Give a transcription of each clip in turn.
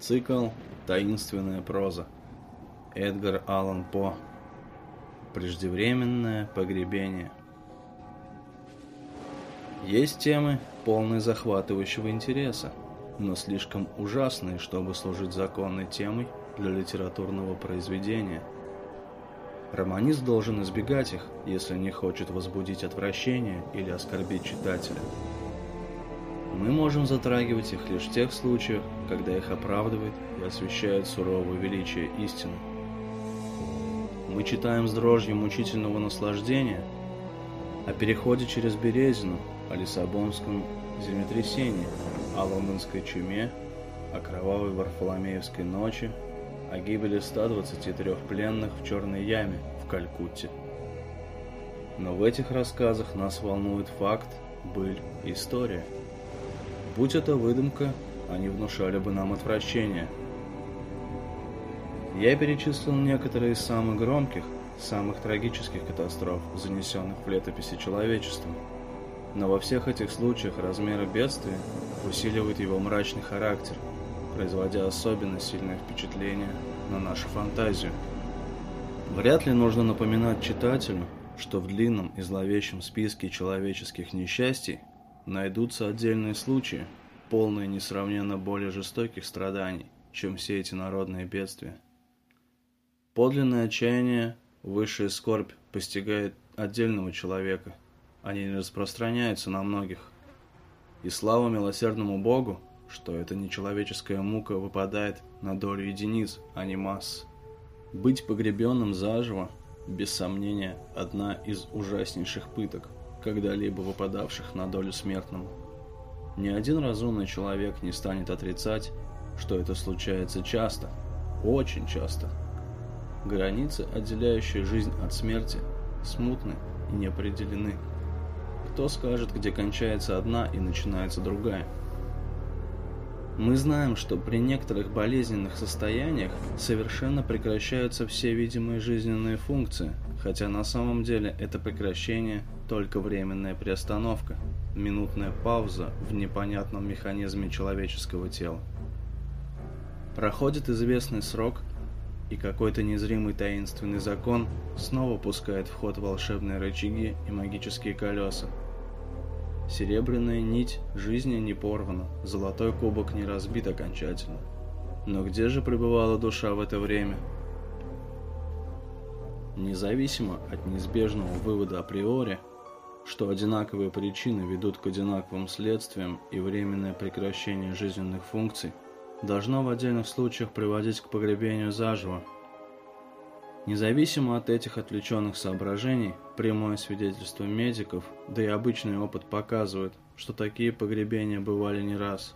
Цикл «Таинственная проза». Эдгар Аллан По. Преждевременное погребение. Есть темы, полные захватывающего интереса, но слишком ужасные, чтобы служить законной темой для литературного произведения. Романист должен избегать их, если не хочет возбудить отвращение или оскорбить читателя. Мы можем затрагивать их лишь в тех случаях, когда их оправдывает и освещает суровое величие истины. Мы читаем с дрожью мучительного наслаждения о переходе через Березину, о Лиссабонском землетрясении, о лондонской чуме, о кровавой Варфоломеевской ночи, о гибели 123 пленных в Черной яме в Калькутте. Но в этих рассказах нас волнует факт, быль, история. Будь это выдумка, они внушали бы нам отвращение. Я перечислил некоторые из самых громких, самых трагических катастроф, занесенных в летописи человечеством. Но во всех этих случаях размеры бедствия усиливают его мрачный характер, производя особенно сильное впечатление на нашу фантазию. Вряд ли нужно напоминать читателю, что в длинном и зловещем списке человеческих несчастий найдутся отдельные случаи, полные несравненно более жестоких страданий, чем все эти народные бедствия. Подлинное отчаяние, высшая скорбь постигает отдельного человека, они не распространяются на многих. И слава милосердному Богу, что эта нечеловеческая мука выпадает на долю единиц, а не масс. Быть погребенным заживо, без сомнения, одна из ужаснейших пыток, когда-либо выпадавших на долю смертному. Ни один разумный человек не станет отрицать, что это случается часто, очень часто. Границы, отделяющие жизнь от смерти, смутны и не определены. Кто скажет, где кончается одна и начинается другая? Мы знаем, что при некоторых болезненных состояниях совершенно прекращаются все видимые жизненные функции, хотя на самом деле это прекращение – только временная приостановка, минутная пауза в непонятном механизме человеческого тела. Проходит известный срок, и какой-то незримый таинственный закон снова пускает в ход волшебные рычаги и магические колеса. Серебряная нить жизни не порвана, золотой кубок не разбит окончательно. Но где же пребывала душа в это время? Независимо от неизбежного вывода априори, что одинаковые причины ведут к одинаковым следствиям и временное прекращение жизненных функций должно в отдельных случаях приводить к погребению заживо. Независимо от этих отвлеченных соображений, прямое свидетельство медиков, да и обычный опыт показывает, что такие погребения бывали не раз.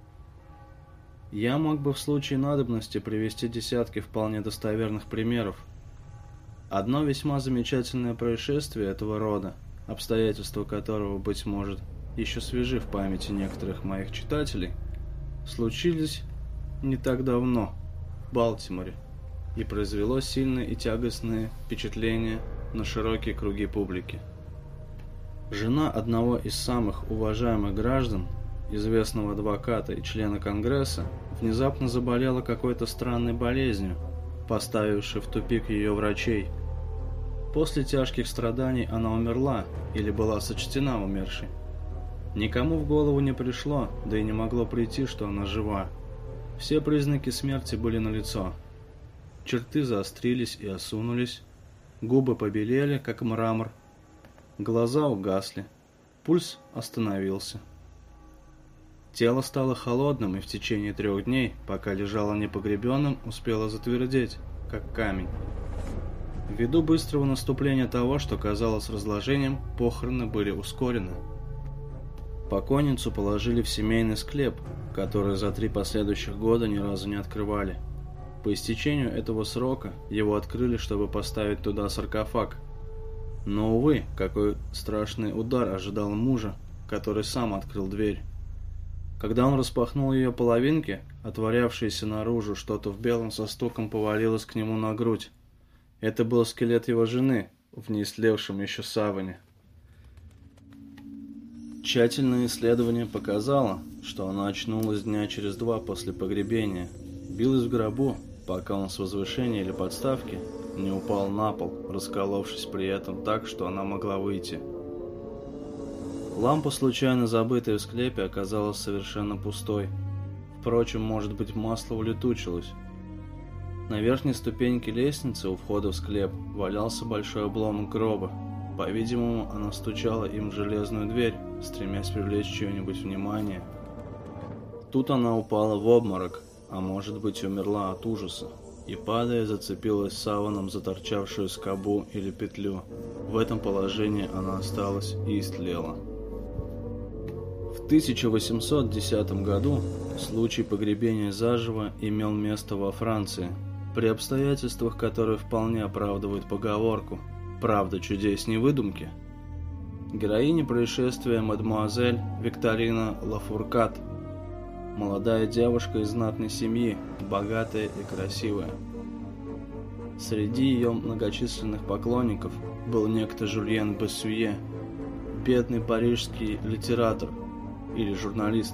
Я мог бы в случае надобности привести десятки вполне достоверных примеров. Одно весьма замечательное происшествие этого рода, обстоятельства которого, быть может, еще свежи в памяти некоторых моих читателей, случились не так давно в Балтиморе и произвело сильное и тягостное впечатление на широкие круги публики. Жена одного из самых уважаемых граждан, известного адвоката и члена Конгресса, внезапно заболела какой-то странной болезнью, поставившей в тупик ее врачей. После тяжких страданий она умерла или была сочтена умершей. Никому в голову не пришло, да и не могло прийти, что она жива. Все признаки смерти были налицо. Черты заострились и осунулись, губы побелели, как мрамор, глаза угасли, пульс остановился. Тело стало холодным и в течение 3 дней, пока лежало непогребенным, успело затвердеть, как камень. Ввиду быстрого наступления того, что казалось разложением, похороны были ускорены. Покойницу положили в семейный склеп, который за 3 последующих года ни разу не открывали. По истечению этого срока его открыли, чтобы поставить туда саркофаг. Но, увы, какой страшный удар ожидал мужа, который сам открыл дверь. Когда он распахнул ее половинки, отворявшееся наружу что-то в белом со стуком повалилось к нему на грудь. Это был скелет его жены в неистлевшем еще саване. Тщательное исследование показало, что она очнулась дня через 2 после погребения, билась в гробу, пока он с возвышения или подставки не упал на пол, расколовшись при этом так, что она могла выйти. Лампа, случайно забытая в склепе, оказалась совершенно пустой. Впрочем, может быть, масло улетучилось. На верхней ступеньке лестницы у входа в склеп валялся большой обломок гроба. По-видимому, она стучала им в железную дверь, стремясь привлечь чье-нибудь внимание. Тут она упала в обморок, а может быть, умерла от ужаса, и, падая, зацепилась саваном за торчавшую скобу или петлю. В этом положении она осталась и истлела. В 1810 году случай погребения заживо имел место во Франции, при обстоятельствах, которые вполне оправдывают поговорку «правда чудесней выдумки». Героиня происшествия мадемуазель Викторина Лафуркат, молодая девушка из знатной семьи, богатая и красивая. Среди ее многочисленных поклонников был некто Жюльен Боссюе, бедный парижский литератор или журналист.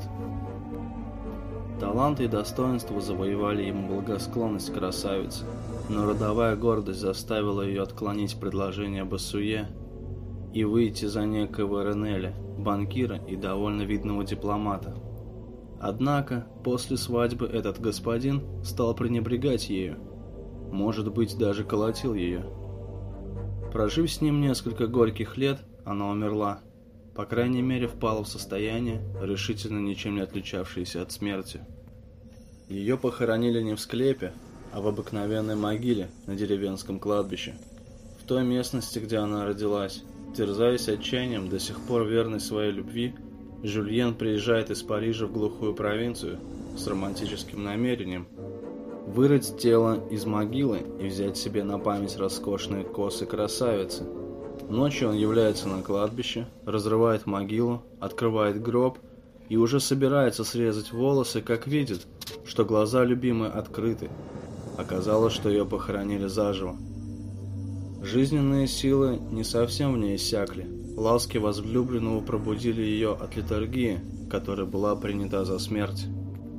Таланты и достоинства завоевали ему благосклонность красавицы, но родовая гордость заставила ее отклонить предложение Боссюе и выйти за некоего Ренеля, банкира и довольно видного дипломата. Однако, после свадьбы этот господин стал пренебрегать ею, может быть, даже колотил ее. Прожив с ним несколько горьких лет, она умерла, по крайней мере, впала в состояние, решительно ничем не отличавшееся от смерти. Ее похоронили не в склепе, а в обыкновенной могиле на деревенском кладбище, в той местности, где она родилась. Терзаясь отчаянием, до сих пор верный своей любви, Жюльен приезжает из Парижа в глухую провинцию с романтическим намерением вырыть тело из могилы и взять себе на память роскошные косы красавицы. Ночью он является на кладбище, разрывает могилу, открывает гроб и уже собирается срезать волосы, как видит, что глаза любимой открыты. Оказалось, что ее похоронили заживо. Жизненные силы не совсем в ней иссякли. Ласки возлюбленного пробудили ее от летаргии, которая была принята за смерть.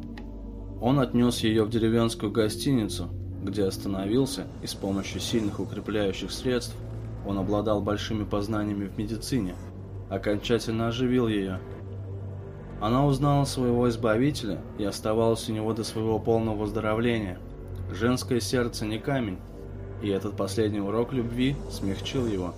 Он отнес ее в деревенскую гостиницу, где остановился, и с помощью сильных укрепляющих средств он обладал большими познаниями в медицине, окончательно оживил ее. Она узнала своего избавителя и оставалась у него до своего полного выздоровления. Женское сердце не камень, и этот последний урок любви смягчил его.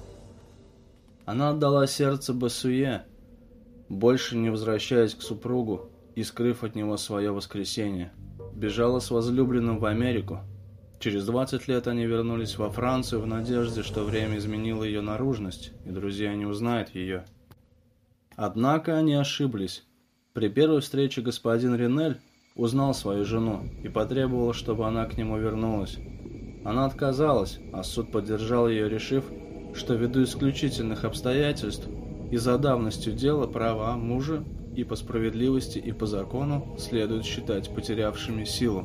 Она отдала сердце Боссюе, больше не возвращаясь к супругу и скрыв от него свое воскресение. Бежала с возлюбленным в Америку. Через 20 лет они вернулись во Францию в надежде, что время изменило ее наружность, и друзья не узнают ее. Однако они ошиблись. При первой встрече господин Ренель узнал свою жену и потребовал, чтобы она к нему вернулась. Она отказалась, а суд поддержал ее, решив, что ввиду исключительных обстоятельств и за давностью дела права мужа и по справедливости, и по закону следует считать потерявшими силу.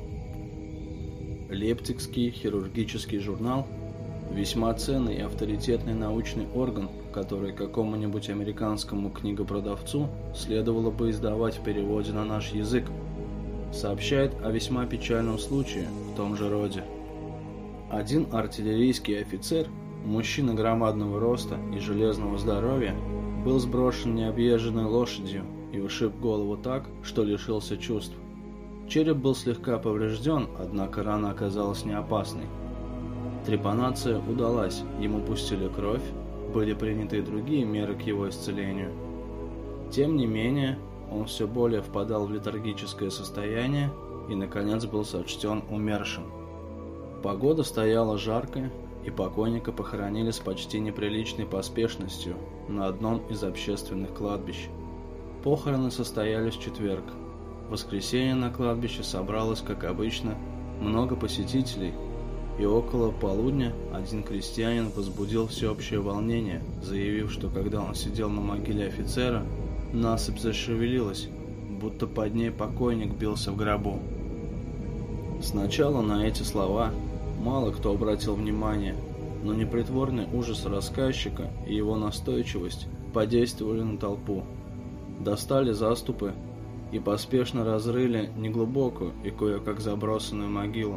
Лейпцигский хирургический журнал – весьма ценный и авторитетный научный орган, который какому-нибудь американскому книгопродавцу следовало бы издавать в переводе на наш язык, сообщает о весьма печальном случае в том же роде. Один артиллерийский офицер, мужчина громадного роста и железного здоровья, был сброшен необъезженной лошадью и ушиб голову так, что лишился чувств. Череп был слегка поврежден, однако рана оказалась не опасной. Трепанация удалась, ему пустили кровь, были приняты и другие меры к его исцелению. Тем не менее, он все более впадал в летаргическое состояние и, наконец, был сочтен умершим. Погода стояла жаркая, и покойника похоронили с почти неприличной поспешностью на одном из общественных кладбищ. Похороны состоялись в четверг. В воскресенье на кладбище собралось, как обычно, много посетителей, и около полудня один крестьянин возбудил всеобщее волнение, заявив, что когда он сидел на могиле офицера, насыпь зашевелилась, будто под ней покойник бился в гробу. Сначала на эти слова мало кто обратил внимание, но непритворный ужас рассказчика и его настойчивость подействовали на толпу. Достали заступы, и поспешно разрыли неглубокую и кое-как забросанную могилу.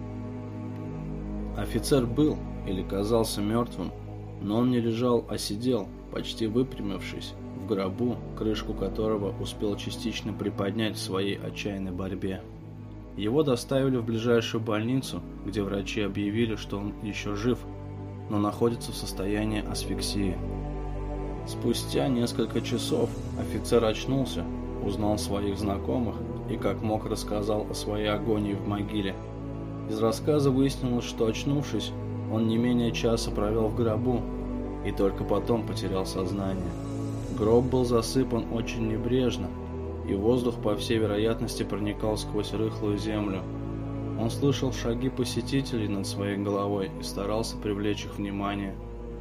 Офицер был или казался мертвым, но он не лежал, а сидел, почти выпрямившись, в гробу, крышку которого успел частично приподнять в своей отчаянной борьбе. Его доставили в ближайшую больницу, где врачи объявили, что он еще жив, но находится в состоянии асфиксии. Спустя несколько часов офицер очнулся, узнал своих знакомых и как мог рассказал о своей агонии в могиле. Из рассказа выяснилось, что, очнувшись, он не менее часа провел в гробу и только потом потерял сознание. Гроб был засыпан очень небрежно, и воздух, по всей вероятности, проникал сквозь рыхлую землю. Он слышал шаги посетителей над своей головой и старался привлечь их внимание.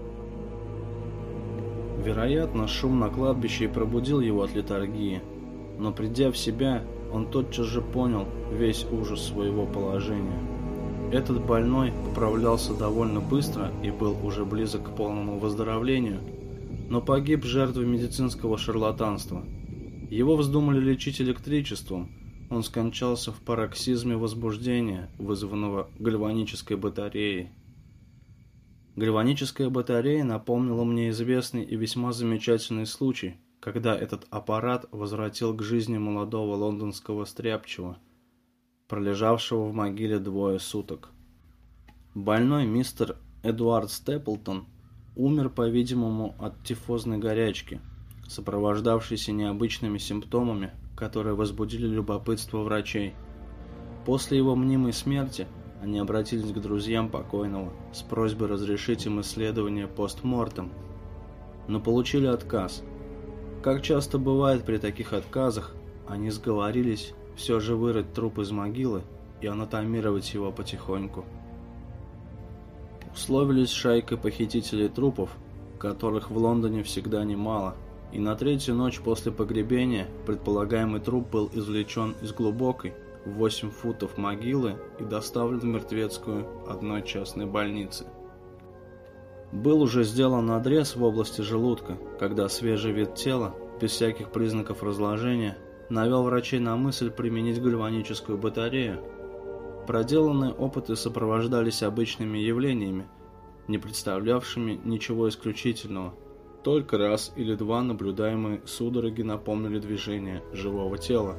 Вероятно, шум на кладбище и пробудил его от летаргии, но, придя в себя, он тотчас же понял весь ужас своего положения. Этот больной поправлялся довольно быстро и был уже близок к полному выздоровлению, но погиб жертвой медицинского шарлатанства. Его вздумали лечить электричеством, он скончался в пароксизме возбуждения, вызванного гальванической батареей. Гальваническая батарея напомнила мне известный и весьма замечательный случай, когда этот аппарат возвратил к жизни молодого лондонского стряпчего, пролежавшего в могиле 2 суток. Больной мистер Эдуард Степлтон умер, по-видимому, от тифозной горячки, сопровождавшейся необычными симптомами, которые возбудили любопытство врачей. После его мнимой смерти они обратились к друзьям покойного с просьбой разрешить им исследование постмортем, но получили отказ. Как часто бывает при таких отказах, они сговорились все же вырыть труп из могилы и анатомировать его потихоньку. Условились с шайкой похитителей трупов, которых в Лондоне всегда немало, и на 3-ю ночь после погребения предполагаемый труп был извлечен из глубокой, 8 футов могилы и доставлен в мертвецкую одной частной больницы. Был уже сделан надрез в области желудка, когда свежий вид тела, без всяких признаков разложения, навел врачей на мысль применить гальваническую батарею. Проделанные опыты сопровождались обычными явлениями, не представлявшими ничего исключительного. Только раз или два наблюдаемые судороги напомнили движение живого тела.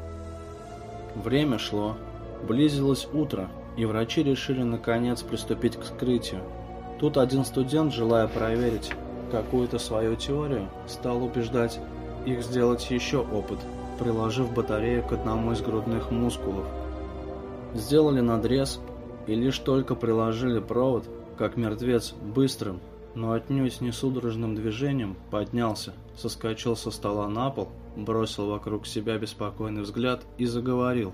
Время шло, близилось утро, и врачи решили наконец приступить к вскрытию. Тут один студент, желая проверить какую-то свою теорию, стал убеждать их сделать еще опыт, приложив батарею к одному из грудных мускулов. Сделали надрез, и лишь только приложили провод, как мертвец быстрым, но отнюдь не судорожным движением поднялся, соскочил со стола на пол, бросил вокруг себя беспокойный взгляд и заговорил.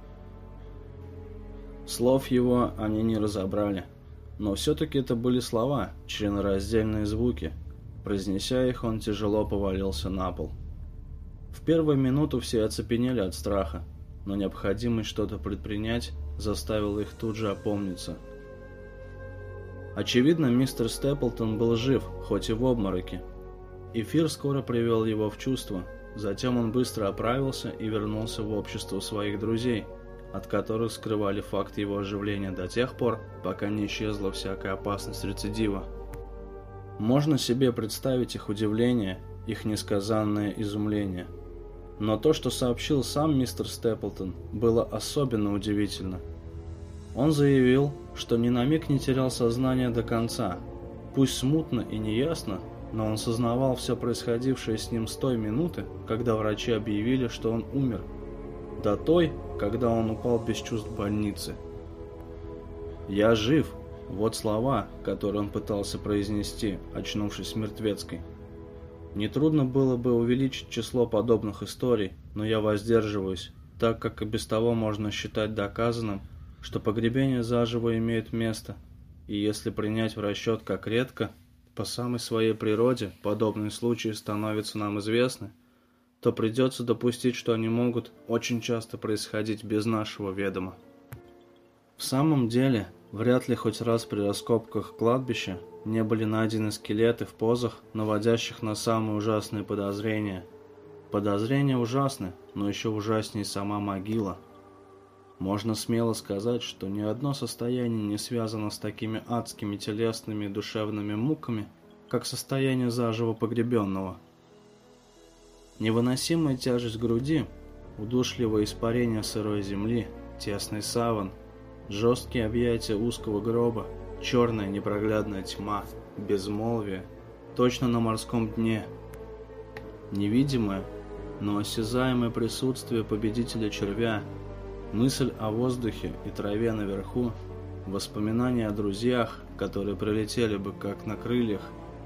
Слов его они не разобрали, но все-таки это были слова, членораздельные звуки. Произнеся их, он тяжело повалился на пол. В первую минуту все оцепенели от страха, но необходимость что-то предпринять заставила их тут же опомниться. Очевидно, мистер Степлтон был жив, хоть и в обмороке. Эфир скоро привел его в чувство, затем он быстро оправился и вернулся в общество своих друзей, от которых скрывали факт его оживления до тех пор, пока не исчезла всякая опасность рецидива. Можно себе представить их удивление, их несказанное изумление. Но то, что сообщил сам мистер Степлтон, было особенно удивительно. Он заявил, что ни на миг не терял сознание до конца. Пусть смутно и неясно, но он сознавал все происходившее с ним с той минуты, когда врачи объявили, что он умер, до той, когда он упал без чувств в больнице. «Я жив» — вот слова, которые он пытался произнести, очнувшись в мертвецкой. Нетрудно было бы увеличить число подобных историй, но я воздерживаюсь, так как и без того можно считать доказанным, что погребение заживо имеет место, и если принять в расчет, как редко, по самой своей природе, подобные случаи становятся нам известны, то придется допустить, что они могут очень часто происходить без нашего ведома. В самом деле, вряд ли хоть раз при раскопках кладбища не были найдены скелеты в позах, наводящих на самые ужасные подозрения. Подозрения ужасны, но еще ужаснее сама могила. Можно смело сказать, что ни одно состояние не связано с такими адскими телесными и душевными муками, как состояние заживо погребенного. Невыносимая тяжесть груди, удушливое испарение сырой земли, тесный саван, жесткие объятия узкого гроба, черная непроглядная тьма, безмолвие, точно на морском дне. Невидимое, но осязаемое присутствие победителя червя, мысль о воздухе и траве наверху, воспоминания о друзьях, которые прилетели бы как на крыльях,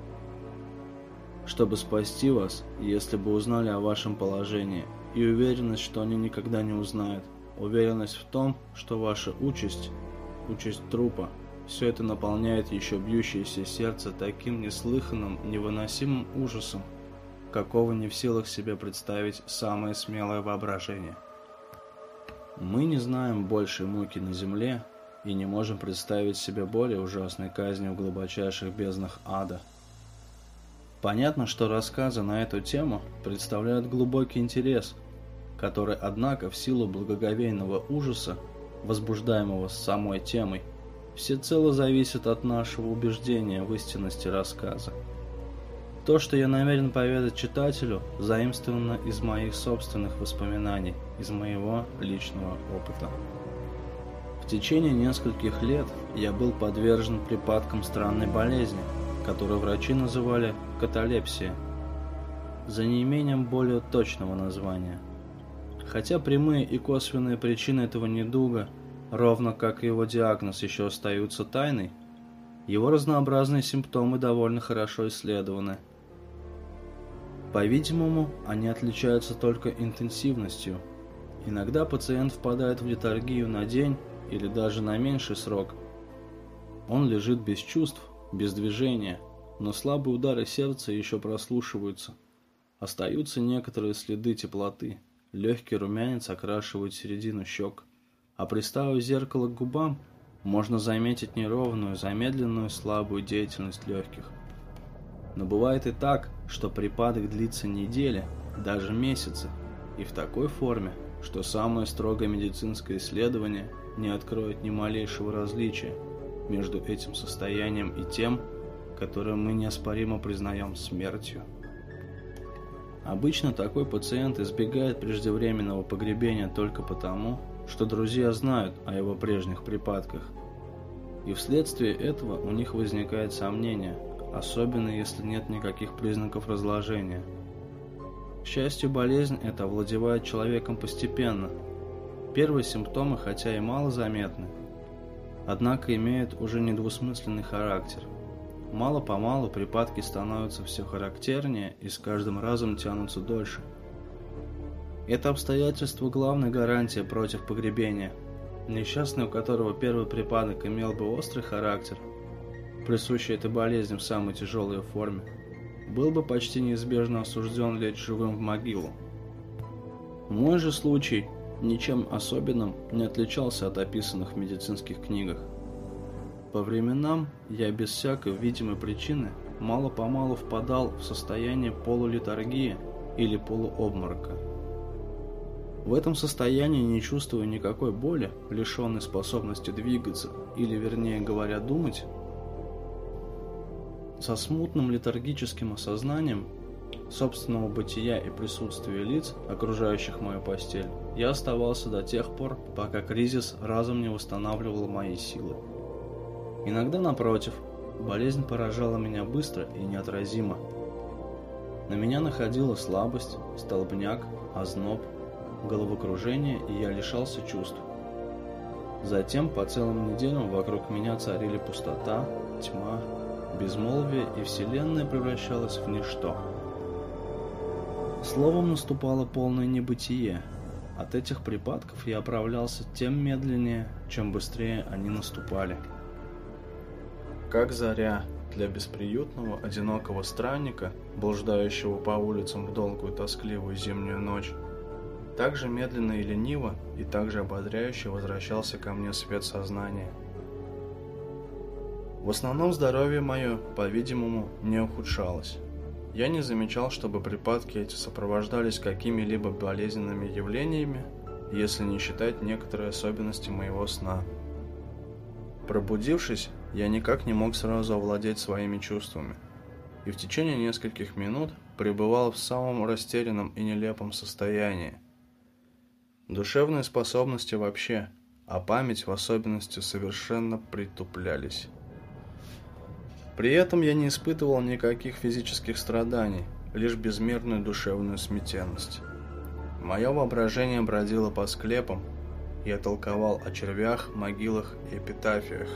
чтобы спасти вас, если бы узнали о вашем положении, и уверенность, что они никогда не узнают, уверенность в том, что ваша участь, участь трупа, все это наполняет еще бьющееся сердце таким неслыханным, невыносимым ужасом, какого не в силах себе представить самое смелое воображение. Мы не знаем большей муки на земле и не можем представить себе более ужасной казни в глубочайших безднах ада. Понятно, что рассказы на эту тему представляют глубокий интерес, который, однако, в силу благоговейного ужаса, возбуждаемого самой темой, всецело зависит от нашего убеждения в истинности рассказа. То, что я намерен поведать читателю, заимствовано из моих собственных воспоминаний, из моего личного опыта. В течение нескольких лет я был подвержен припадкам странной болезни, которую врачи называли каталепсия, за неимением более точного названия. Хотя прямые и косвенные причины этого недуга, ровно как и его диагноз, еще остаются тайной, его разнообразные симптомы довольно хорошо исследованы. По-видимому, они отличаются только интенсивностью. Иногда пациент впадает в летаргию на день или даже на меньший срок. Он лежит без чувств, без движения, но слабые удары сердца еще прослушиваются. Остаются некоторые следы теплоты, легкий румянец окрашивает середину щек, а приставив зеркало к губам, можно заметить неровную, замедленную, слабую деятельность легких. Но бывает и так, что припадок длится недели, даже месяцы, и в такой форме, что самое строгое медицинское исследование не откроет ни малейшего различия между этим состоянием и тем, которое мы неоспоримо признаем смертью. Обычно такой пациент избегает преждевременного погребения только потому, что друзья знают о его прежних припадках, и вследствие этого у них возникает сомнение, особенно если нет никаких признаков разложения. К счастью, болезнь эта овладевает человеком постепенно. Первые симптомы, хотя и мало заметны, однако имеют уже недвусмысленный характер. Мало-помалу припадки становятся все характернее и с каждым разом тянутся дольше. Это обстоятельство – главная гарантия против погребения. Несчастный, у которого первый припадок имел бы острый характер, присущий этой болезни в самой тяжелой форме, был бы почти неизбежно осужден лечь живым в могилу. Мой же случай ничем особенным не отличался от описанных в медицинских книгах. По временам я без всякой видимой причины мало-помалу впадал в состояние полулетаргии или полуобморока. В этом состоянии, не чувствуя никакой боли, лишенной способности двигаться, или, вернее говоря, думать, со смутным летаргическим осознанием собственного бытия и присутствия лиц, окружающих мою постель, я оставался до тех пор, пока кризис разом не восстанавливал мои силы. Иногда, напротив, болезнь поражала меня быстро и неотразимо. На меня находила слабость, столбняк, озноб, головокружение, и я лишался чувств. Затем по целым неделям вокруг меня царили пустота, тьма, безмолвие, и вселенная превращалась в ничто. Словом, наступало полное небытие. От этих припадков я оправлялся тем медленнее, чем быстрее они наступали. Как заря для бесприютного, одинокого странника, блуждающего по улицам в долгую тоскливую зимнюю ночь, так же медленно и лениво, и так же ободряюще возвращался ко мне свет сознания. В основном здоровье мое, по-видимому, не ухудшалось. Я не замечал, чтобы припадки эти сопровождались какими-либо болезненными явлениями, если не считать некоторые особенности моего сна. Пробудившись, я никак не мог сразу овладеть своими чувствами, и в течение нескольких минут пребывал в самом растерянном и нелепом состоянии. Душевные способности вообще, а память в особенности совершенно притуплялись. При этом я не испытывал никаких физических страданий, лишь безмерную душевную смятенность. Мое воображение бродило по склепам, я толковал о червях, могилах и эпитафиях.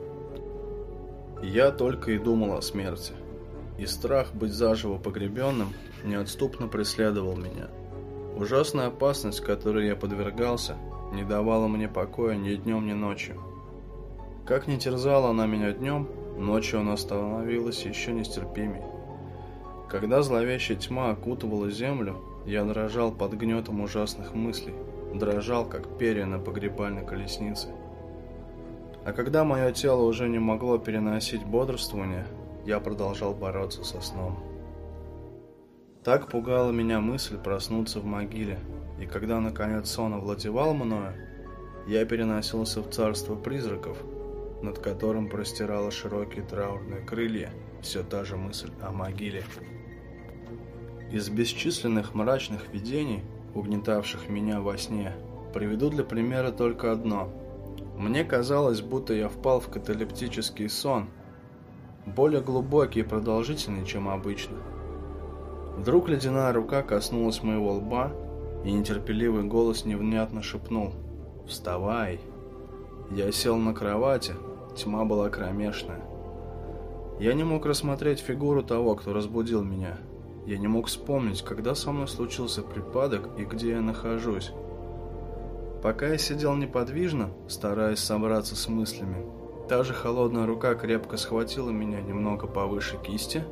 Я только и думал о смерти, и страх быть заживо погребенным неотступно преследовал меня. Ужасная опасность, которой я подвергался, не давала мне покоя ни днем, ни ночью. Как ни терзала она меня днем, ночью она становилась еще нестерпимей. Когда зловещая тьма окутывала землю, я дрожал под гнетом ужасных мыслей, дрожал, как перья на погребальной колеснице. А когда мое тело уже не могло переносить бодрствование, я продолжал бороться со сном. Так пугала меня мысль проснуться в могиле, и когда наконец сон овладевал мною, я переносился в царство призраков, над которым простирала широкие траурные крылья все та же мысль о могиле. Из бесчисленных мрачных видений, угнетавших меня во сне, приведу для примера только одно. Мне казалось, будто я впал в каталептический сон, более глубокий и продолжительный, чем обычно. Вдруг ледяная рука коснулась моего лба, и нетерпеливый голос невнятно шепнул: «Вставай!». Я сел на кровати, тьма была кромешная. Я не мог рассмотреть фигуру того, кто разбудил меня. Я не мог вспомнить, когда со мной случился припадок и где я нахожусь. Пока я сидел неподвижно, стараясь собраться с мыслями, та же холодная рука крепко схватила меня немного повыше кисти,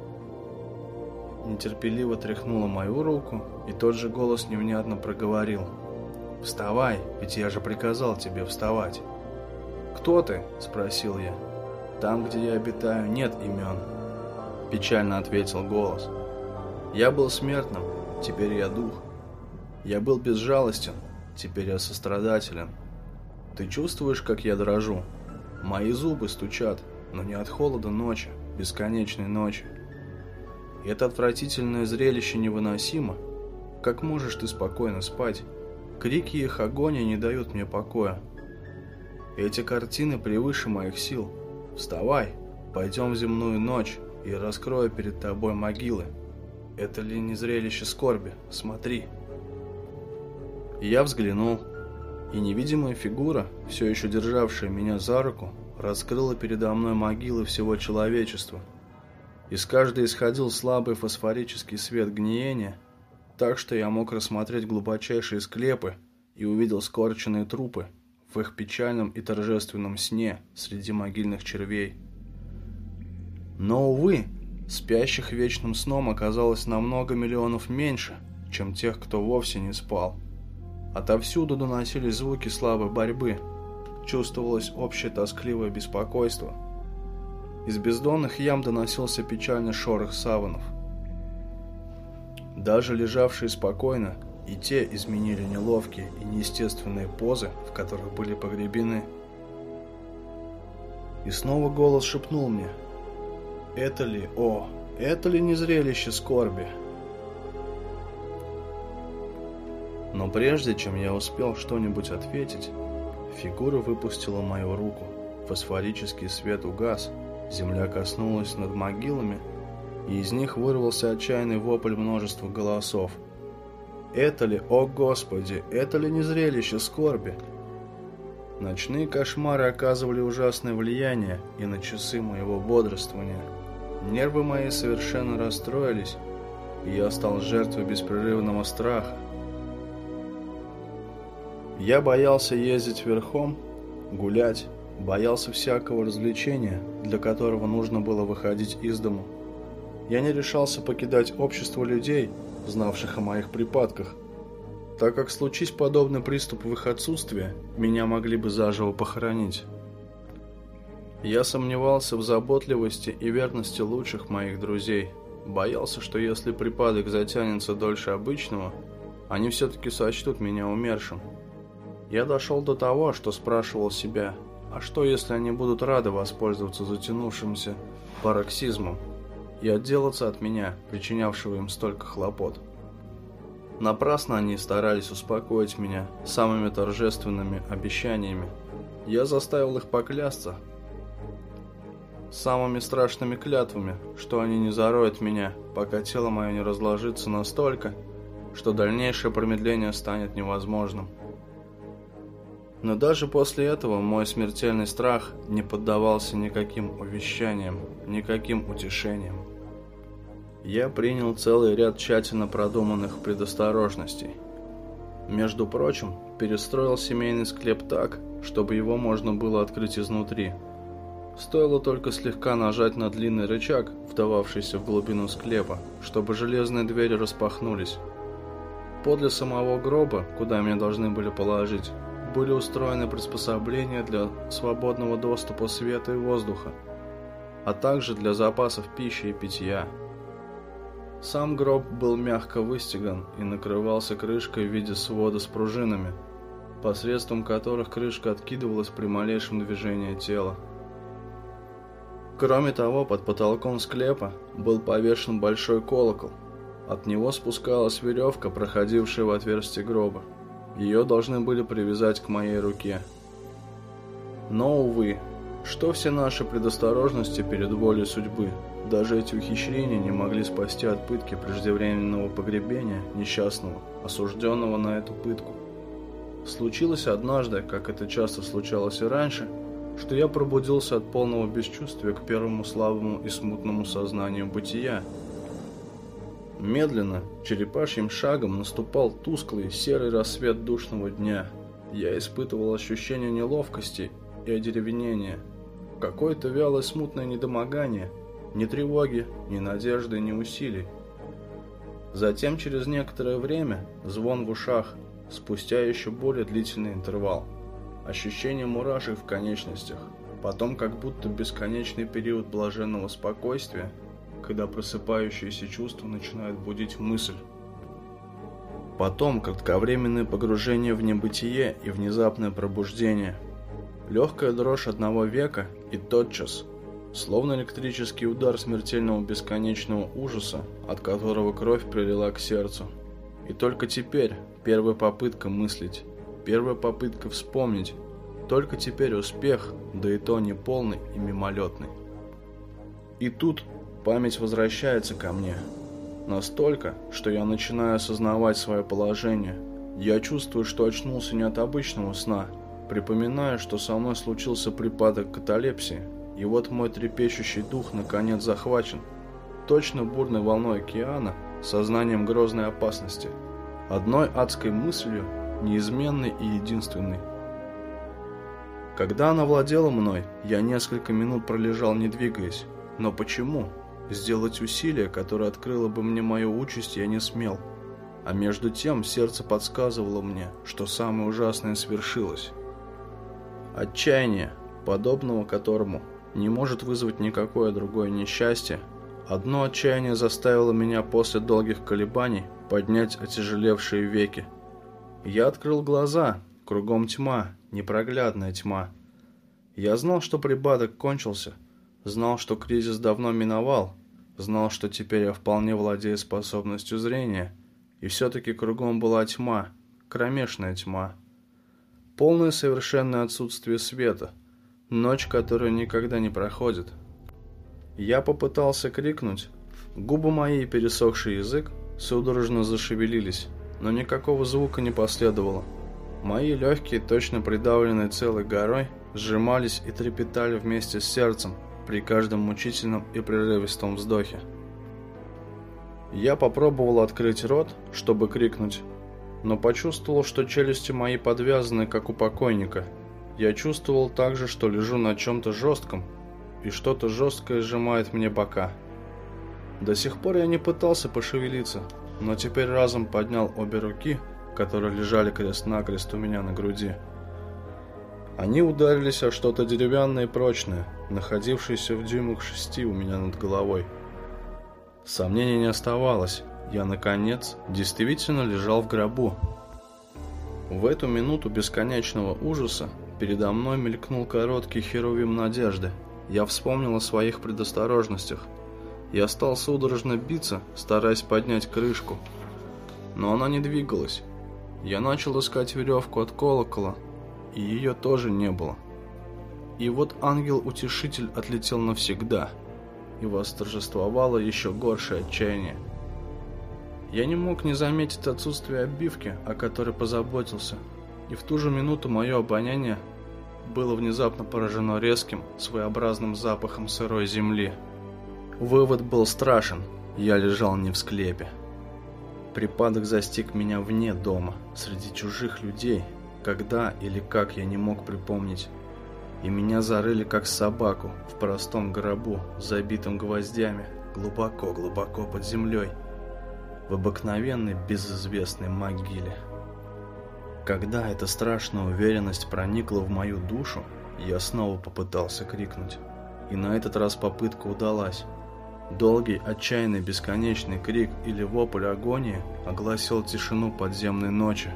нетерпеливо тряхнула мою руку, и тот же голос невнятно проговорил: «Вставай, ведь я же приказал тебе вставать». «Кто ты?» – спросил я. «Там, где я обитаю, нет имен», – печально ответил голос. «Я был смертным, теперь я дух. Я был безжалостен, теперь я сострадателен. Ты чувствуешь, как я дрожу? Мои зубы стучат, но не от холода ночи, бесконечной ночи. Это отвратительное зрелище невыносимо. Как можешь ты спокойно спать? Крики их агонии не дают мне покоя. Эти картины превыше моих сил. Вставай, пойдем в земную ночь, и раскрою перед тобой могилы. Это ли не зрелище скорби? Смотри». Я взглянул, и невидимая фигура, все еще державшая меня за руку, раскрыла передо мной могилы всего человечества. Из каждой исходил слабый фосфорический свет гниения, так что я мог рассмотреть глубочайшие склепы и увидел скорченные трупы в их печальном и торжественном сне среди могильных червей. Но, увы, спящих вечным сном оказалось на много миллионов меньше, чем тех, кто вовсе не спал. Отовсюду доносились звуки слабой борьбы, чувствовалось общее тоскливое беспокойство. Из бездонных ям доносился печальный шорох саванов. Даже лежавшие спокойно, и те изменили неловкие и неестественные позы, в которых были погребены. И снова голос шепнул мне: это ли не зрелище скорби? Но прежде чем я успел что-нибудь ответить, фигура выпустила мою руку, фосфорический свет угас, земля коснулась над могилами, и из них вырвался отчаянный вопль множества голосов. Это ли, о Господи, это ли не зрелище скорби? Ночные кошмары оказывали ужасное влияние и на часы моего бодрствования. Нервы мои совершенно расстроились, и я стал жертвой беспрерывного страха. Я боялся ездить верхом, гулять, боялся всякого развлечения, для которого нужно было выходить из дому. Я не решался покидать общество людей, знавших о моих припадках, так как, случись подобный приступ в их отсутствие, меня могли бы заживо похоронить. Я сомневался в заботливости и верности лучших моих друзей, Боялся, что если припадок затянется дольше обычного, они все-таки сочтут меня умершим. Я дошел до того, что спрашивал себя, а что если они будут рады воспользоваться затянувшимся пароксизмом и отделаться от меня, причинявшего им столько хлопот. Напрасно они старались успокоить меня самыми торжественными обещаниями. Я заставил их поклясться самыми страшными клятвами, что они не зароют меня, пока тело мое не разложится настолько, что дальнейшее промедление станет невозможным. Но даже после этого мой смертельный страх не поддавался никаким увещаниям, никаким утешениям. Я принял целый ряд тщательно продуманных предосторожностей. Между прочим, перестроил семейный склеп так, чтобы его можно было открыть изнутри. Стоило только слегка нажать на длинный рычаг, вдававшийся в глубину склепа, чтобы железные двери распахнулись. Подле самого гроба, куда меня должны были положить, были устроены приспособления для свободного доступа света и воздуха, а также для запасов пищи и питья. Сам гроб был мягко выстеган и накрывался крышкой в виде свода с пружинами, посредством которых крышка откидывалась при малейшем движении тела. Кроме того, под потолком склепа был повешен большой колокол. От него спускалась веревка, проходившая в отверстие гроба. Ее должны были привязать к моей руке. Но, увы, что все наши предосторожности перед волей судьбы, даже эти ухищрения не могли спасти от пытки преждевременного погребения несчастного, осужденного на эту пытку. Случилось однажды, как это часто случалось и раньше, что я пробудился от полного бесчувствия к первому слабому и смутному сознанию бытия. Медленно, черепашьим шагом наступал тусклый серый рассвет душного дня. Я испытывал ощущение неловкости и одеревенения, какое-то вялое смутное недомогание, ни тревоги, ни надежды, ни усилий. Затем через некоторое время звон в ушах, спустя еще более длительный интервал, ощущение мурашек в конечностях, потом как будто бесконечный период блаженного спокойствия, когда просыпающиеся чувства начинают будить мысль. Потом кратковременное погружение в небытие и внезапное пробуждение. Легкая дрожь одного века и тотчас, словно электрический удар смертельного бесконечного ужаса, от которого кровь прилила к сердцу. И только теперь первая попытка мыслить, первая попытка вспомнить, только теперь успех, да и то неполный и мимолетный. И тут память возвращается ко мне. Настолько, что я начинаю осознавать свое положение. Я чувствую, что очнулся не от обычного сна. Припоминаю, что со мной случился припадок каталепсии. И вот мой трепещущий дух наконец захвачен. Точно бурной волной океана, сознанием грозной опасности. Одной адской мыслью, неизменной и единственной. Когда она владела мной, я несколько минут пролежал, не двигаясь. Но почему? Сделать усилие, которое открыло бы мне мою участь, я не смел. А между тем сердце подсказывало мне, что самое ужасное свершилось. Отчаяние, подобного которому не может вызвать никакое другое несчастье, одно отчаяние заставило меня после долгих колебаний поднять отяжелевшие веки. Я открыл глаза, кругом тьма, непроглядная тьма. Я знал, что припадок кончился, знал, что кризис давно миновал, знал, что теперь я вполне владею способностью зрения, и все-таки кругом была тьма, кромешная тьма. Полное совершенное отсутствие света, ночь, которая никогда не проходит. Я попытался крикнуть, губы мои и пересохший язык судорожно зашевелились, но никакого звука не последовало. Мои легкие, точно придавленные целой горой, сжимались и трепетали вместе с сердцем при каждом мучительном и прерывистом вздохе. Я попробовал открыть рот, чтобы крикнуть, но почувствовал, что челюсти мои подвязаны, как у покойника. Я чувствовал также, что лежу на чем-то жестком, и что-то жесткое сжимает мне бока. До сих пор я не пытался пошевелиться, но теперь разом поднял обе руки, которые лежали крест-накрест у меня на груди. Они ударились о что-то деревянное и прочное, находившееся в дюймах 6 у меня над головой. Сомнений не оставалось. Я, наконец, действительно лежал в гробу. В эту минуту бесконечного ужаса передо мной мелькнул короткий херувим надежды. Я вспомнил о своих предосторожностях. Я стал судорожно биться, стараясь поднять крышку. Но она не двигалась. Я начал искать веревку от колокола, и ее тоже не было. И вот ангел-утешитель отлетел навсегда, и восторжествовало еще горшее отчаяние. Я не мог не заметить отсутствие обивки, о которой позаботился, и в ту же минуту мое обоняние было внезапно поражено резким, своеобразным запахом сырой земли. Вывод был страшен, я лежал не в склепе. Припадок застиг меня вне дома, среди чужих людей, когда или как я не мог припомнить, и меня зарыли как собаку в простом гробу, забитом гвоздями, глубоко-глубоко под землей, в обыкновенной безызвестной могиле. Когда эта страшная уверенность проникла в мою душу, я снова попытался крикнуть. И на этот раз попытка удалась. Долгий, отчаянный, бесконечный крик или вопль агонии огласил тишину подземной ночи.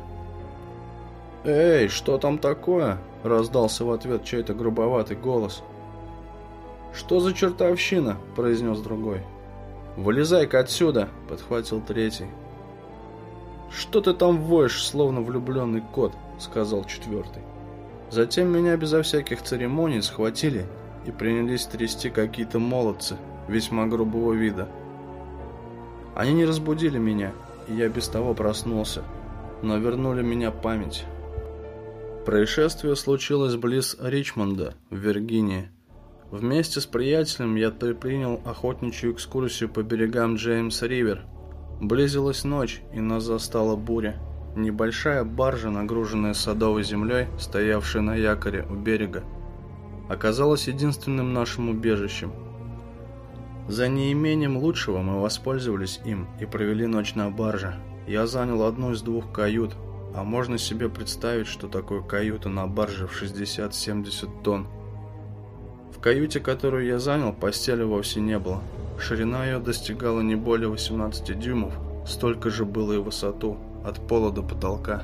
«Эй, что там такое?» – раздался в ответ чей-то грубоватый голос. «Что за чертовщина?» – произнес другой. «Вылезай-ка отсюда!» – подхватил третий. «Что ты там воешь, словно влюбленный кот?» – сказал четвертый. Затем меня безо всяких церемоний схватили и принялись трясти какие-то молодцы весьма грубого вида. Они не разбудили меня, и я без того проснулся, но вернули меня память. Происшествие случилось близ Ричмонда, в Виргинии. Вместе с приятелем я предпринял охотничью экскурсию по берегам Джеймс-Ривер. Близилась ночь, и нас застала буря. Небольшая баржа, нагруженная садовой землей, стоявшая на якоре у берега, оказалась единственным нашим убежищем. За неимением лучшего мы воспользовались им и провели ночь на барже. Я занял одну из двух кают, а можно себе представить, что такое каюта на барже в 60-70 тонн. В каюте, которую я занял, постели вовсе не было. Ширина ее достигала не более 18 дюймов, столько же было и в высоту, от пола до потолка.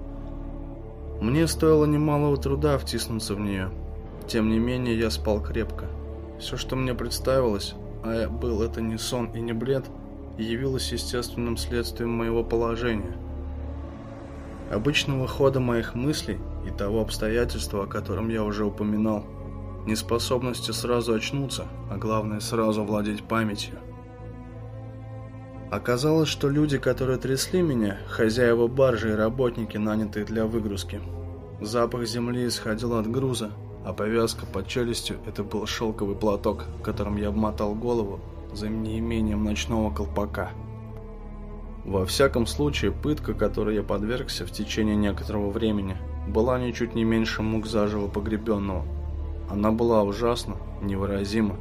Мне стоило немалого труда втиснуться в нее. Тем не менее, я спал крепко. Все, что мне представилось, а был это не сон и не бред, явилось естественным следствием моего положения. Обычного хода моих мыслей и того обстоятельства, о котором я уже упоминал, неспособности сразу очнуться, а главное сразу владеть памятью. Оказалось, что люди, которые трясли меня, хозяева баржи и работники, нанятые для выгрузки. Запах земли исходил от груза, а повязка под челюстью – это был шелковый платок, которым я обмотал голову за неимением ночного колпака. Во всяком случае, пытка, которой я подвергся в течение некоторого времени, была ничуть не меньше мук заживо погребенного. Она была ужасна, невыразима.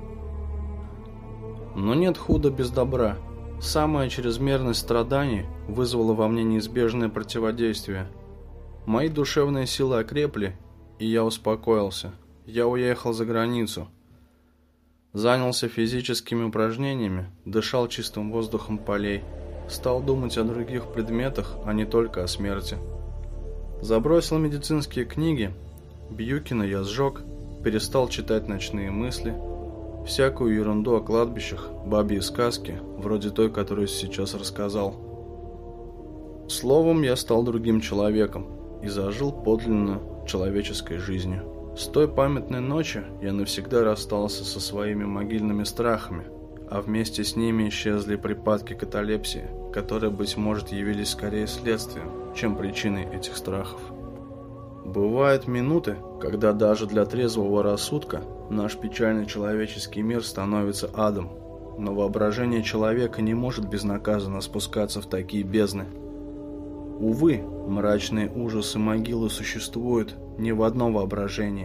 Но нет худа без добра. Самая чрезмерность страданий вызвала во мне неизбежное противодействие. Мои душевные силы окрепли, и я успокоился. Я уехал за границу. Занялся физическими упражнениями, дышал чистым воздухом полей. Стал думать о других предметах, а не только о смерти. Забросил медицинские книги. Бьюкина я сжег. Перестал читать ночные мысли, всякую ерунду о кладбищах, бабьи сказки, вроде той, которую сейчас рассказал. Словом, я стал другим человеком и зажил подлинную человеческой жизнью. С той памятной ночи я навсегда расстался со своими могильными страхами, а вместе с ними исчезли припадки каталепсии, которые, быть может, явились скорее следствием, чем причиной этих страхов. Бывают минуты, когда даже для трезвого рассудка наш печальный человеческий мир становится адом, но воображение человека не может безнаказанно спускаться в такие бездны. Увы, мрачные ужасы могилы существуют не в одном воображении.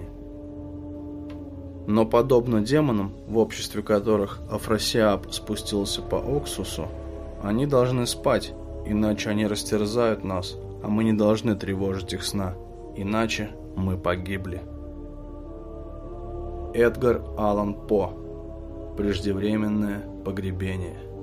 Но подобно демонам, в обществе которых Афросиаб спустился по Оксусу, они должны спать, иначе они растерзают нас, а мы не должны тревожить их сна. Иначе мы погибли. Эдгар Аллан По. Преждевременное погребение.